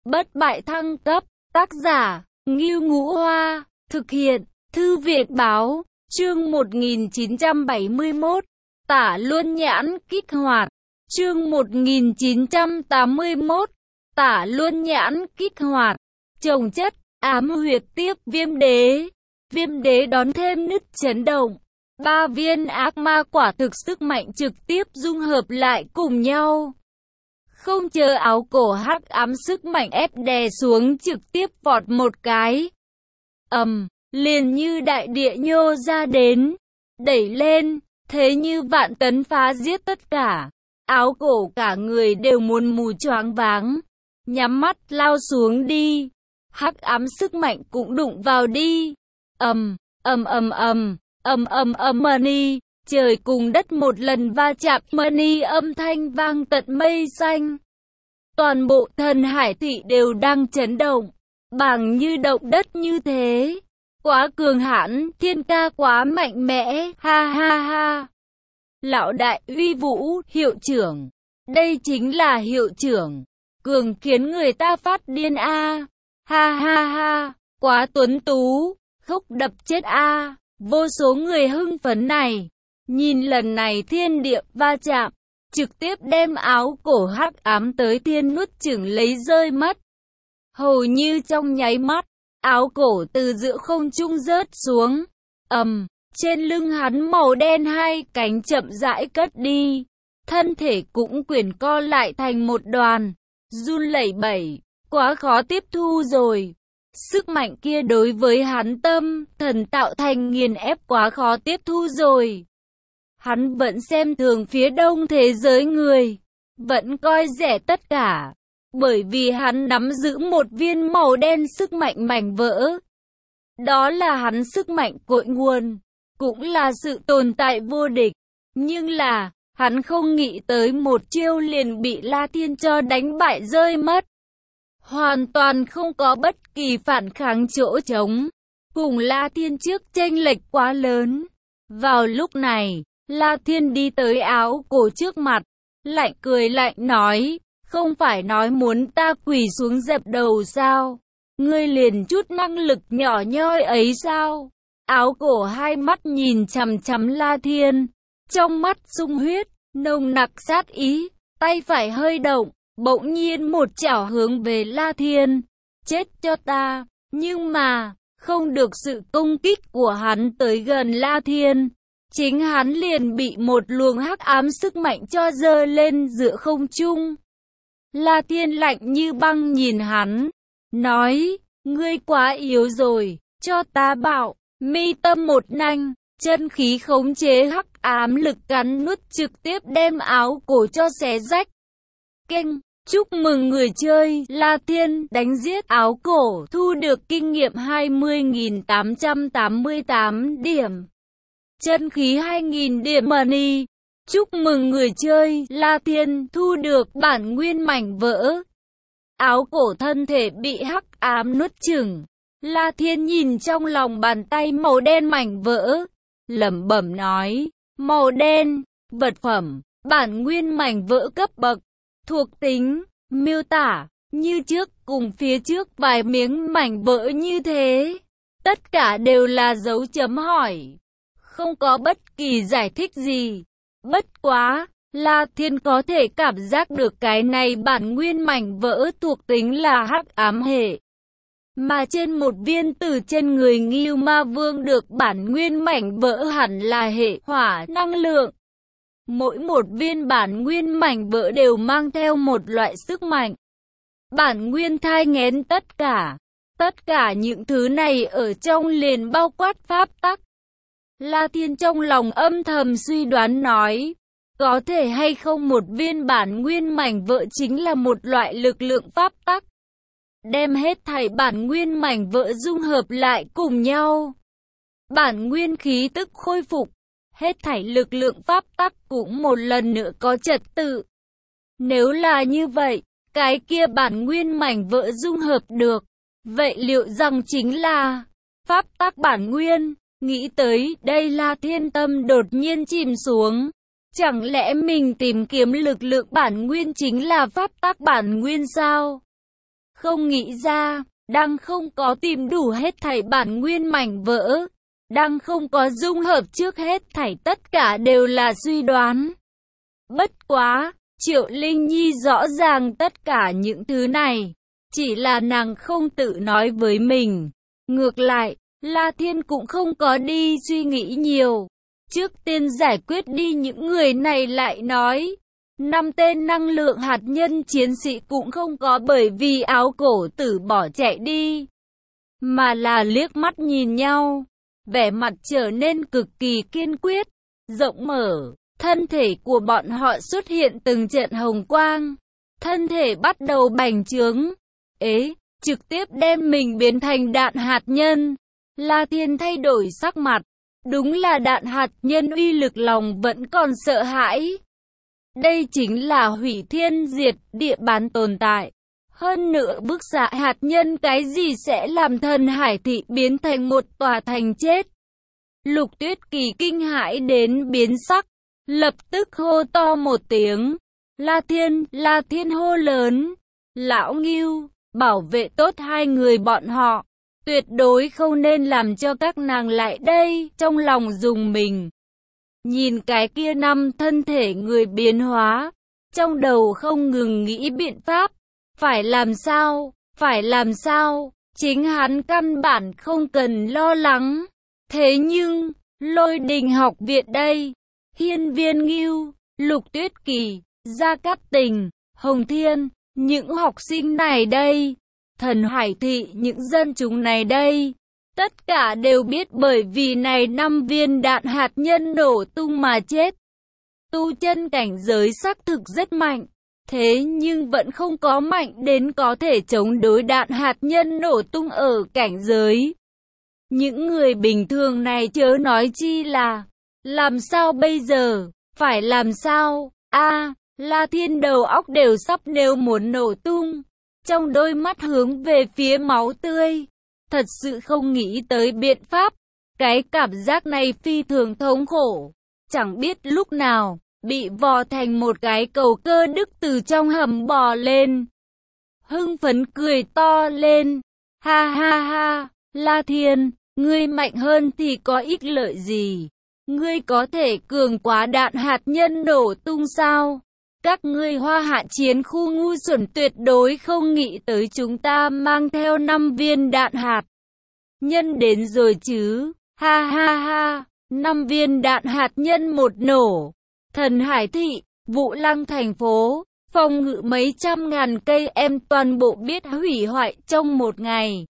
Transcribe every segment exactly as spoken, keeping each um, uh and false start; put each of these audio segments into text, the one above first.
Bất bại thăng cấp, tác giả, Ngưu Ngũ Hoa, thực hiện, Thư viện báo, chương một nghìn chín trăm bảy mươi mốt, Tả Luân Nhãn kích hoạt, chương một nghìn chín trăm tám mươi mốt, Tả Luân Nhãn kích hoạt, trồng chất, ám huyệt tiếp viêm đế, viêm đế đón thêm nứt chấn động, ba viên ác ma quả thực sức mạnh trực tiếp dung hợp lại cùng nhau. Không chờ áo cổ hắc ám sức mạnh ép đè xuống trực tiếp vọt một cái. ầm, liền như đại địa nhô ra đến, đẩy lên, thế như vạn tấn phá giết tất cả. Áo cổ cả người đều muốn mù choáng váng, nhắm mắt lao xuống đi. Hắc ám sức mạnh cũng đụng vào đi. ầm, ầm ầm ầm, ầm ầm ầm money, trời cùng đất một lần va chạm, money âm thanh vang tận mây xanh. Toàn bộ thần hải thị đều đang chấn động, bằng như động đất như thế. Quá cường hãn, thiên ca quá mạnh mẽ, ha ha ha. Lão đại uy vũ, hiệu trưởng. Đây chính là hiệu trưởng. Cường khiến người ta phát điên a. À. Ha ha ha, quá tuấn tú, khốc đập chết a. À. Vô số người hưng phấn này, nhìn lần này thiên địa va chạm, trực tiếp đem áo cổ hắc ám tới thiên nuốt chửng lấy rơi mất. Hầu như trong nháy mắt, áo cổ từ giữa không trung rớt xuống. ầm, trên lưng hắn màu đen hai cánh chậm rãi cất đi, thân thể cũng quyển co lại thành một đoàn, run lẩy bẩy, quá khó tiếp thu rồi. Sức mạnh kia đối với hắn tâm, thần tạo thành nghiền ép quá khó tiếp thu rồi. Hắn vẫn xem thường phía đông thế giới người, vẫn coi rẻ tất cả, bởi vì hắn nắm giữ một viên màu đen sức mạnh mảnh vỡ. Đó là hắn sức mạnh cội nguồn, cũng là sự tồn tại vô địch. Nhưng là, hắn không nghĩ tới một chiêu liền bị La Thiên cho đánh bại rơi mất. Hoàn toàn không có bất kỳ phản kháng chỗ trống, cùng La Thiên trước chênh lệch quá lớn. Vào lúc này, La Thiên đi tới áo cổ trước mặt, lạnh cười lạnh nói, không phải nói muốn ta quỳ xuống dập đầu sao? Ngươi liền chút năng lực nhỏ nhoi ấy sao? Áo cổ hai mắt nhìn chằm chằm La Thiên, trong mắt sung huyết, nồng nặc sát ý, tay phải hơi động, bỗng nhiên một chảo hướng về La Thiên, chết cho ta, nhưng mà, không được sự công kích của hắn tới gần La Thiên. Chính hắn liền bị một luồng hắc ám sức mạnh cho dơ lên giữa không trung. La Thiên lạnh như băng nhìn hắn, nói, ngươi quá yếu rồi, cho ta bảo, mi tâm một nanh, chân khí khống chế hắc ám lực cắn nuốt trực tiếp đem áo cổ cho xé rách. Kênh, chúc mừng người chơi, La Thiên đánh giết áo cổ, thu được kinh nghiệm hai mươi nghìn tám trăm tám mươi tám điểm. Chân khí hai nghìn điểm money. Chúc mừng người chơi, La Thiên thu được bản nguyên mảnh vỡ. Áo cổ thân thể bị hắc ám nuốt chửng. La Thiên nhìn trong lòng bàn tay màu đen mảnh vỡ, lẩm bẩm nói, màu đen, vật phẩm, bản nguyên mảnh vỡ cấp bậc, thuộc tính, miêu tả, như trước cùng phía trước vài miếng mảnh vỡ như thế. Tất cả đều là dấu chấm hỏi. Không có bất kỳ giải thích gì. Bất quá, La Thiên có thể cảm giác được cái này bản nguyên mảnh vỡ thuộc tính là hắc ám hệ. Mà trên một viên từ trên người Ngưu Ma Vương được bản nguyên mảnh vỡ hẳn là hệ hỏa năng lượng. Mỗi một viên bản nguyên mảnh vỡ đều mang theo một loại sức mạnh. Bản nguyên thai nghén tất cả. Tất cả những thứ này ở trong liền bao quát pháp tắc. La Thiên trong lòng âm thầm suy đoán nói, có thể hay không một viên bản nguyên mảnh vỡ chính là một loại lực lượng pháp tắc. Đem hết thảy bản nguyên mảnh vỡ dung hợp lại cùng nhau. Bản nguyên khí tức khôi phục, hết thảy lực lượng pháp tắc cũng một lần nữa có trật tự. Nếu là như vậy, cái kia bản nguyên mảnh vỡ dung hợp được, vậy liệu rằng chính là pháp tắc bản nguyên? Nghĩ tới đây La Thiên tâm đột nhiên chìm xuống. Chẳng lẽ mình tìm kiếm lực lượng bản nguyên chính là pháp tắc bản nguyên sao? không nghĩ ra, đang không có tìm đủ hết thảy bản nguyên mảnh vỡ, đang không có dung hợp trước hết thảy, tất cả đều là suy đoán. Bất quá, Triệu Linh Nhi rõ ràng tất cả những thứ này, chỉ là nàng không tự nói với mình. Ngược lại, La Thiên cũng không có đi suy nghĩ nhiều. Trước tiên giải quyết đi những người này lại nói. Năm tên năng lượng hạt nhân chiến sĩ cũng không có bởi vì áo cổ tử bỏ chạy đi, mà là liếc mắt nhìn nhau, vẻ mặt trở nên cực kỳ kiên quyết, rộng mở. Thân thể của bọn họ xuất hiện từng trận hồng quang, thân thể bắt đầu bành trướng, ế, trực tiếp đem mình biến thành đạn hạt nhân. La Thiên thay đổi sắc mặt, đúng là đạn hạt nhân uy lực lòng vẫn còn sợ hãi. Đây chính là hủy thiên diệt địa bán tồn tại. Hơn nữa bức xạ hạt nhân cái gì sẽ làm thần hải thị biến thành một tòa thành chết. Lục Tuyết Kỳ kinh hãi đến biến sắc, lập tức hô to một tiếng. La Thiên, La Thiên hô lớn. Lão Ngưu, bảo vệ tốt hai người bọn họ. Tuyệt đối không nên làm cho các nàng lại đây. Trong lòng dùng mình. Nhìn cái kia năm thân thể người biến hóa. Trong đầu không ngừng nghĩ biện pháp. Phải làm sao? Phải làm sao? Chính hắn căn bản không cần lo lắng. Thế nhưng, Lôi Đình học viện đây. Hiên Viên Ngưu, Lục Tuyết Kỳ, Gia Cát Tình, Hồng Thiên, những học sinh này đây, Thần Hải thị những dân chúng này đây, tất cả đều biết bởi vì này năm viên đạn hạt nhân nổ tung mà chết. Tu chân cảnh giới xác thực rất mạnh, thế nhưng vẫn không có mạnh đến có thể chống đối đạn hạt nhân nổ tung ở cảnh giới. Những người bình thường này chớ nói chi là làm sao bây giờ? Phải làm sao? A, à, La Thiên đầu óc đều sắp nếu muốn nổ tung. Trong đôi mắt hướng về phía máu tươi. Thật sự không nghĩ tới biện pháp. Cái cảm giác này phi thường thống khổ. Chẳng biết lúc nào, bị vò thành một cái cầu cơ đức từ trong hầm bò lên. Hưng phấn cười to lên. Ha ha ha, La Thiên, ngươi mạnh hơn thì có ích lợi gì? Ngươi có thể cường quá đạn hạt nhân nổ tung sao? Các ngươi Hoa Hạ chiến khu ngu xuẩn tuyệt đối không nghĩ tới chúng ta mang theo năm viên đạn hạt nhân đến rồi chứ. Ha ha ha, năm viên đạn hạt nhân một nổ. Thần Hải thị, Vũ Lăng thành phố, phòng ngự mấy trăm ngàn cây em toàn bộ biết hủy hoại trong một ngày.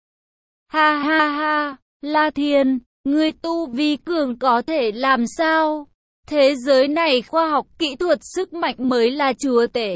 Ha ha ha, La Thiên, ngươi tu vi cường có thể làm sao? Thế giới này khoa học kỹ thuật sức mạnh mới là chúa tể.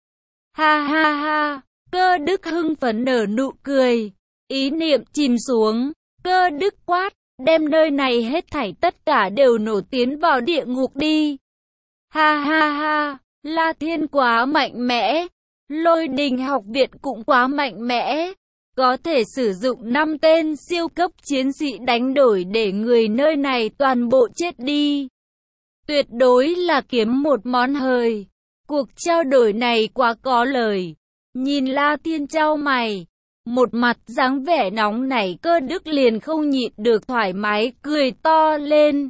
Ha ha ha, Cơ Đức hưng phấn nở nụ cười. Ý niệm chìm xuống, Cơ Đức quát, đem nơi này hết thảy tất cả đều nổ tiến vào địa ngục đi. Ha ha ha, La Thiên quá mạnh mẽ. Lôi Đình học viện cũng quá mạnh mẽ. Có thể sử dụng năm tên siêu cấp chiến sĩ đánh đổi để người nơi này toàn bộ chết đi. Tuyệt đối là kiếm một món hời. Cuộc trao đổi này quá có lời. Nhìn La Thiên chau mày, một mặt dáng vẻ nóng nảy, Cơ Đức liền không nhịn được thoải mái cười to lên.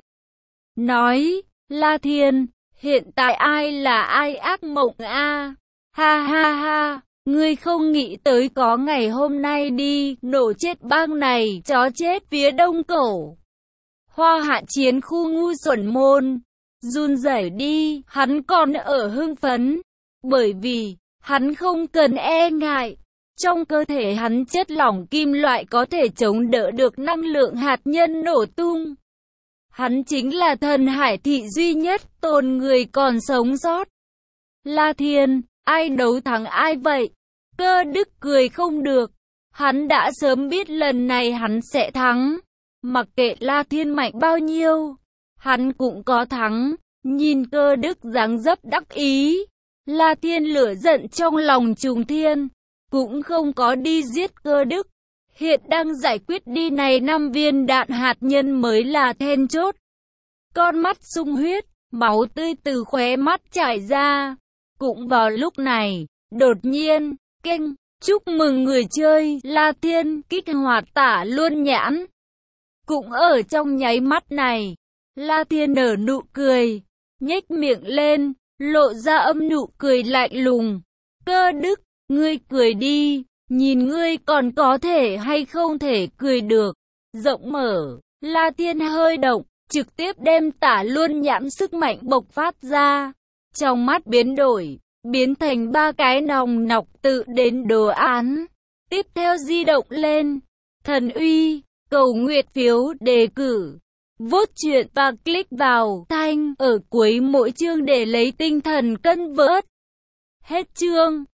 Nói, La Thiên, hiện tại ai là ai ác mộng a? Ha ha ha, ngươi không nghĩ tới có ngày hôm nay đi, nổ chết bang này, chó chết phía đông cổ. Hoa Hạ chiến khu ngu xuẩn môn. Run rẩy đi, hắn còn ở hưng phấn, bởi vì hắn không cần e ngại. Trong cơ thể hắn chất lỏng kim loại có thể chống đỡ được năng lượng hạt nhân nổ tung. Hắn chính là Thần Hải thị duy nhất tồn người còn sống sót. La Thiên, ai đấu thắng ai vậy? Cơ Đức cười không được, hắn đã sớm biết lần này hắn sẽ thắng. Mặc kệ La Thiên mạnh bao nhiêu, hắn cũng có thắng. Nhìn Cơ Đức dáng dấp đắc ý, La Thiên lửa giận trong lòng trùng thiên, cũng không có đi giết Cơ Đức. Hiện đang giải quyết đi này năm viên đạn hạt nhân mới là then chốt. Con mắt sung huyết, máu tươi từ khóe mắt chảy ra. Cũng vào lúc này, đột nhiên, keng, Chúc mừng người chơi, La Thiên, kích hoạt tả luôn nhãn. Cũng ở trong nháy mắt này, La Thiên nở nụ cười, nhếch miệng lên, lộ ra âm nụ cười lạnh lùng. Cơ Đức, ngươi cười đi, nhìn ngươi còn có thể hay không thể cười được. Rộng mở, La Thiên hơi động, trực tiếp đem tả luôn nhãn sức mạnh bộc phát ra. Trong mắt biến đổi, biến thành ba cái nòng nọc tự đến đồ án. Tiếp theo di động lên, thần uy, cầu nguyện phiếu đề cử. Vote chuyện và click vào thanh ở cuối mỗi chương để lấy tinh thần cân vớt. Hết chương.